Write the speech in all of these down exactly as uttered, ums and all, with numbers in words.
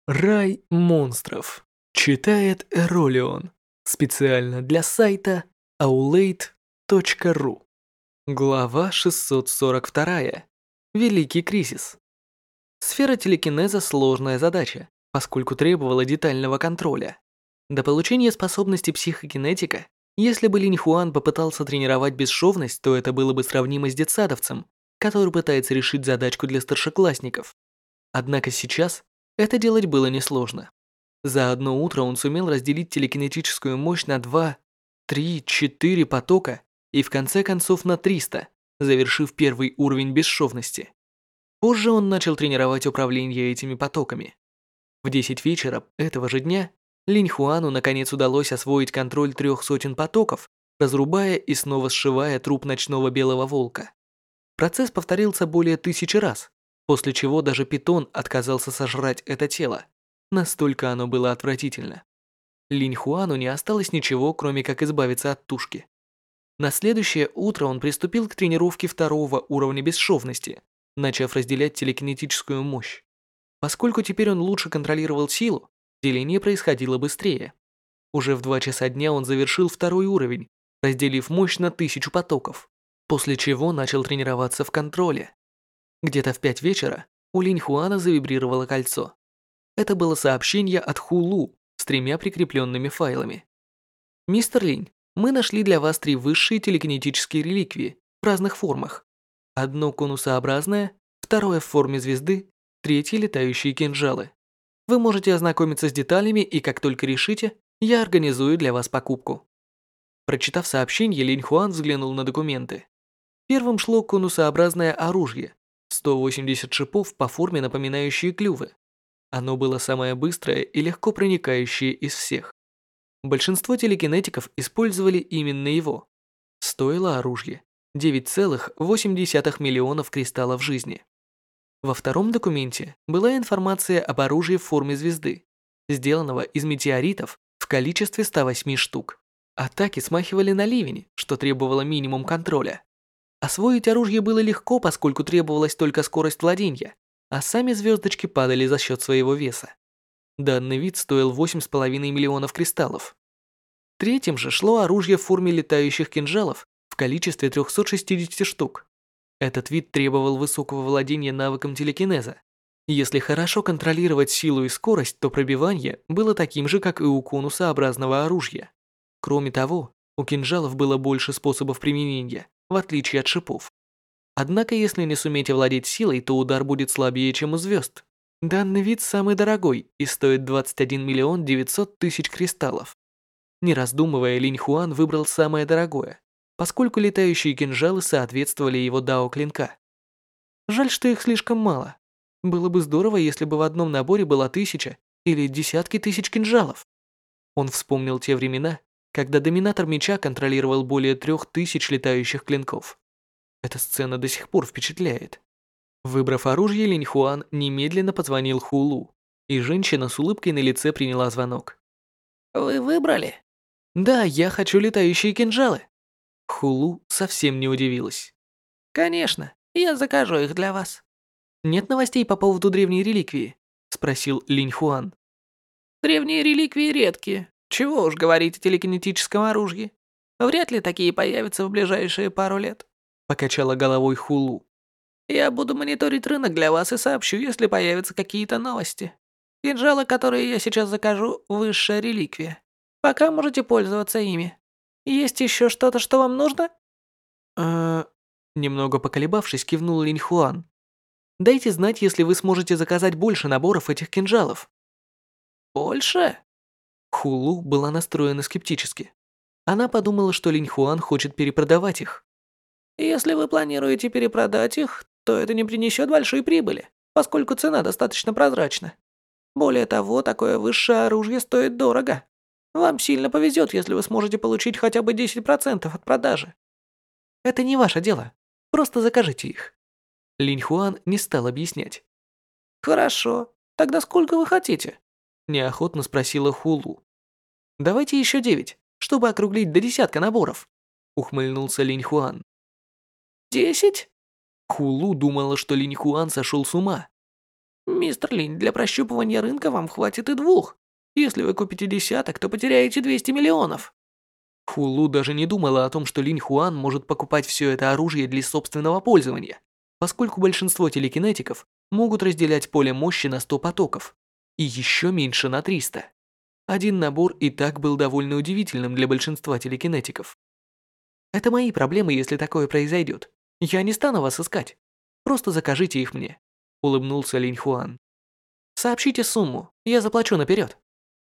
Рай монстров. Читает Эролион. Специально для сайта аулейт точка ру. Глава шестьсот сорок два. Великий кризис. Сфера телекинеза – сложная задача, поскольку требовала детального контроля. До получения способности психокинетика, если бы Линь Хуан попытался тренировать бесшовность, то это было бы сравнимо с детсадовцем, который пытается решить задачку для старшеклассников. Однако сейчас это делать было несложно. За одно утро он сумел разделить телекинетическую мощь на два, три, четыре потока и в конце концов на триста, завершив первый уровень бесшовности. Позже он начал тренировать управление этими потоками. В десять вечера этого же дня Линь Хуану наконец удалось освоить контроль трех сотен потоков, разрубая и снова сшивая труп ночного белого волка. Процесс повторился более тысячи раз, после чего даже питон отказался сожрать это тело. Настолько оно было отвратительно. Линь Хуану не осталось ничего, кроме как избавиться от тушки. На следующее утро он приступил к тренировке второго уровня бесшовности, начав разделять телекинетическую мощь. Поскольку теперь он лучше контролировал силу, деление происходило быстрее. Уже в два часа дня он завершил второй уровень, разделив мощь на тысячу потоков, после чего начал тренироваться в контроле. Где-то в пять вечера у Линь Хуана завибрировало кольцо. Это было сообщение от Хулу с тремя прикрепленными файлами. «Мистер Линь, мы нашли для вас три высшие телекинетические реликвии в разных формах. Одно конусообразное, второе в форме звезды, третье летающие кинжалы. Вы можете ознакомиться с деталями, и как только решите, я организую для вас покупку». Прочитав сообщение, Линь Хуан взглянул на документы. Первым шло конусообразное оружие, сто восемьдесят шипов по форме, напоминающие клювы. Оно было самое быстрое и легко проникающее из всех. Большинство телекинетиков использовали именно его. Стоило оружие девять целых восемь десятых миллионов кристаллов жизни. Во втором документе была информация об оружии в форме звезды, сделанного из метеоритов в количестве ста восьми штук. Атаки смахивали на ливень, что требовало минимум контроля. Освоить оружие было легко, поскольку требовалась только скорость владения, а сами звездочки падали за счет своего веса. Данный вид стоил восемь с половиной миллионов кристаллов. Третьим же шло оружие в форме летающих кинжалов в количестве трёхсот шестидесяти штук. Этот вид требовал высокого владения навыком телекинеза. Если хорошо контролировать силу и скорость, то пробивание было таким же, как и у конусообразного оружия. Кроме того, у кинжалов было больше способов применения, в отличие от шипов. Однако, если не суметь овладеть силой, то удар будет слабее, чем у звезд. Данный вид самый дорогой и стоит двадцать один миллион девятьсот тысяч кристаллов. Не раздумывая, Линь Хуан выбрал самое дорогое, поскольку летающие кинжалы соответствовали его дао клинка. Жаль, что их слишком мало. Было бы здорово, если бы в одном наборе была тысяча или десятки тысяч кинжалов. Он вспомнил те времена, когда доминатор меча контролировал более трех тысяч летающих клинков. Эта сцена до сих пор впечатляет. Выбрав оружие, Линь Хуан немедленно позвонил Хулу, и женщина с улыбкой на лице приняла звонок. «Вы выбрали?» «Да, я хочу летающие кинжалы». Хулу совсем не удивилась. «Конечно, я закажу их для вас». «Нет новостей по поводу древней реликвии?» – спросил Линь Хуан. «Древние реликвии редкие. Чего уж говорить о телекинетическом оружии. Вряд ли такие появятся в ближайшие пару лет», – покачала головой Хулу. «Я буду мониторить рынок для вас и сообщу, если появятся какие-то новости. Кинжалы, которые я сейчас закажу, высшая реликвия. Пока можете пользоваться ими. Есть еще что-то, что вам нужно?» «Э-э...» Немного поколебавшись, кивнул Линь Хуан. «Дайте знать, если вы сможете заказать больше наборов этих кинжалов». «Больше?» Хулу была настроена скептически. Она подумала, что Линь Хуан хочет перепродавать их. «Если вы планируете перепродать их, то это не принесет большой прибыли, поскольку цена достаточно прозрачна. Более того, такое высшее оружие стоит дорого. Вам сильно повезет, если вы сможете получить хотя бы десять процентов от продажи». «Это не ваше дело. Просто закажите их». Линь Хуан не стал объяснять. «Хорошо. Тогда сколько вы хотите?» Неохотно спросила Хулу. «Давайте еще девять, чтобы округлить до десятка наборов», ухмыльнулся Линь Хуан. «Десять?» Хулу думала, что Линь Хуан сошел с ума. Мистер Линь, для прощупывания рынка вам хватит и двух. Если вы купите десяток, то потеряете двести миллионов. Хулу даже не думала о том, что Линь Хуан может покупать все это оружие для собственного пользования, поскольку большинство телекинетиков могут разделять поле мощи на сто потоков, и еще меньше на триста. Один набор и так был довольно удивительным для большинства телекинетиков. Это мои проблемы, если такое произойдет. Я не стану вас искать. Просто закажите их мне, улыбнулся Линь Хуан. Сообщите сумму, я заплачу наперед.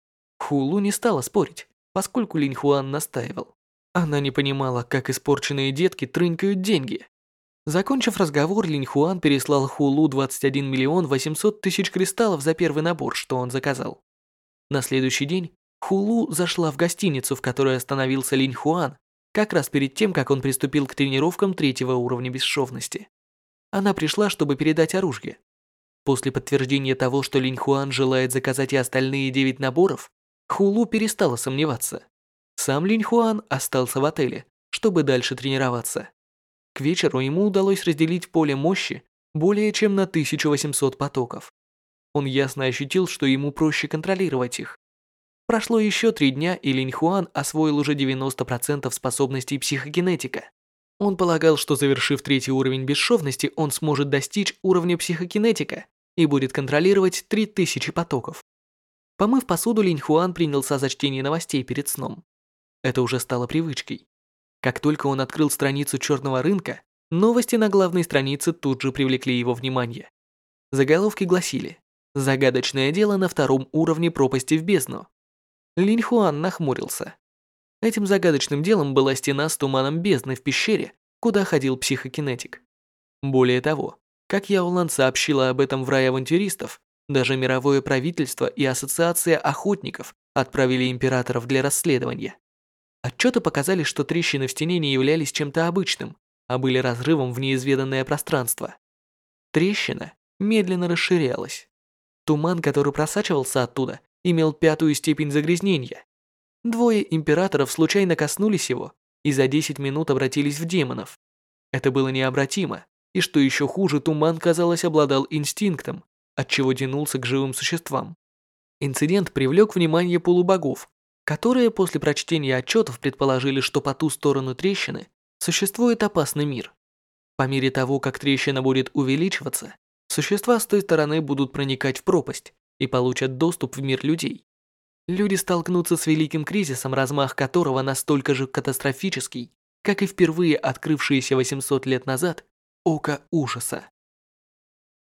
Хулу не стала спорить, поскольку Линь Хуан настаивал. Она не понимала, как испорченные детки трынькают деньги. Закончив разговор, Линь Хуан переслал Хулу двадцать один миллион восемьсот тысяч кристаллов за первый набор, что он заказал. На следующий день Хулу зашла в гостиницу, в которой остановился Линь Хуан, как раз перед тем, как он приступил к тренировкам третьего уровня бесшовности. Она пришла, чтобы передать оружие. После подтверждения того, что Линь Хуан желает заказать и остальные девять наборов, Хулу перестала сомневаться. Сам Линь Хуан остался в отеле, чтобы дальше тренироваться. К вечеру ему удалось разделить поле мощи более чем на тысячу восемьсот потоков. Он ясно ощутил, что ему проще контролировать их. Прошло еще три дня, и Линь Хуан освоил уже девяносто процентов способностей психокинетика. Он полагал, что завершив третий уровень бесшовности, он сможет достичь уровня психокинетика и будет контролировать три тысячи потоков. Помыв посуду, Линь Хуан принялся за чтение новостей перед сном. Это уже стало привычкой. Как только он открыл страницу черного рынка, новости на главной странице тут же привлекли его внимание. Заголовки гласили: «Загадочное дело на втором уровне пропасти в бездну». Линь Хуан нахмурился. Этим загадочным делом была стена с туманом бездны в пещере, куда ходил психокинетик. Более того, как Яолан сообщила об этом в рай авантюристов, даже мировое правительство и ассоциация охотников отправили императоров для расследования. Отчеты показали, что трещины в стене не являлись чем-то обычным, а были разрывом в неизведанное пространство. Трещина медленно расширялась. Туман, который просачивался оттуда, имел пятую степень загрязнения. Двое императоров случайно коснулись его и за десять минут обратились в демонов. Это было необратимо, и что еще хуже, туман, казалось, обладал инстинктом, отчего тянулся к живым существам. Инцидент привлек внимание полубогов, которые после прочтения отчетов предположили, что по ту сторону трещины существует опасный мир. По мере того, как трещина будет увеличиваться, существа с той стороны будут проникать в пропасть и получат доступ в мир людей. Люди столкнутся с великим кризисом, размах которого настолько же катастрофический, как и впервые открывшееся восемьсот лет назад Око Ужаса.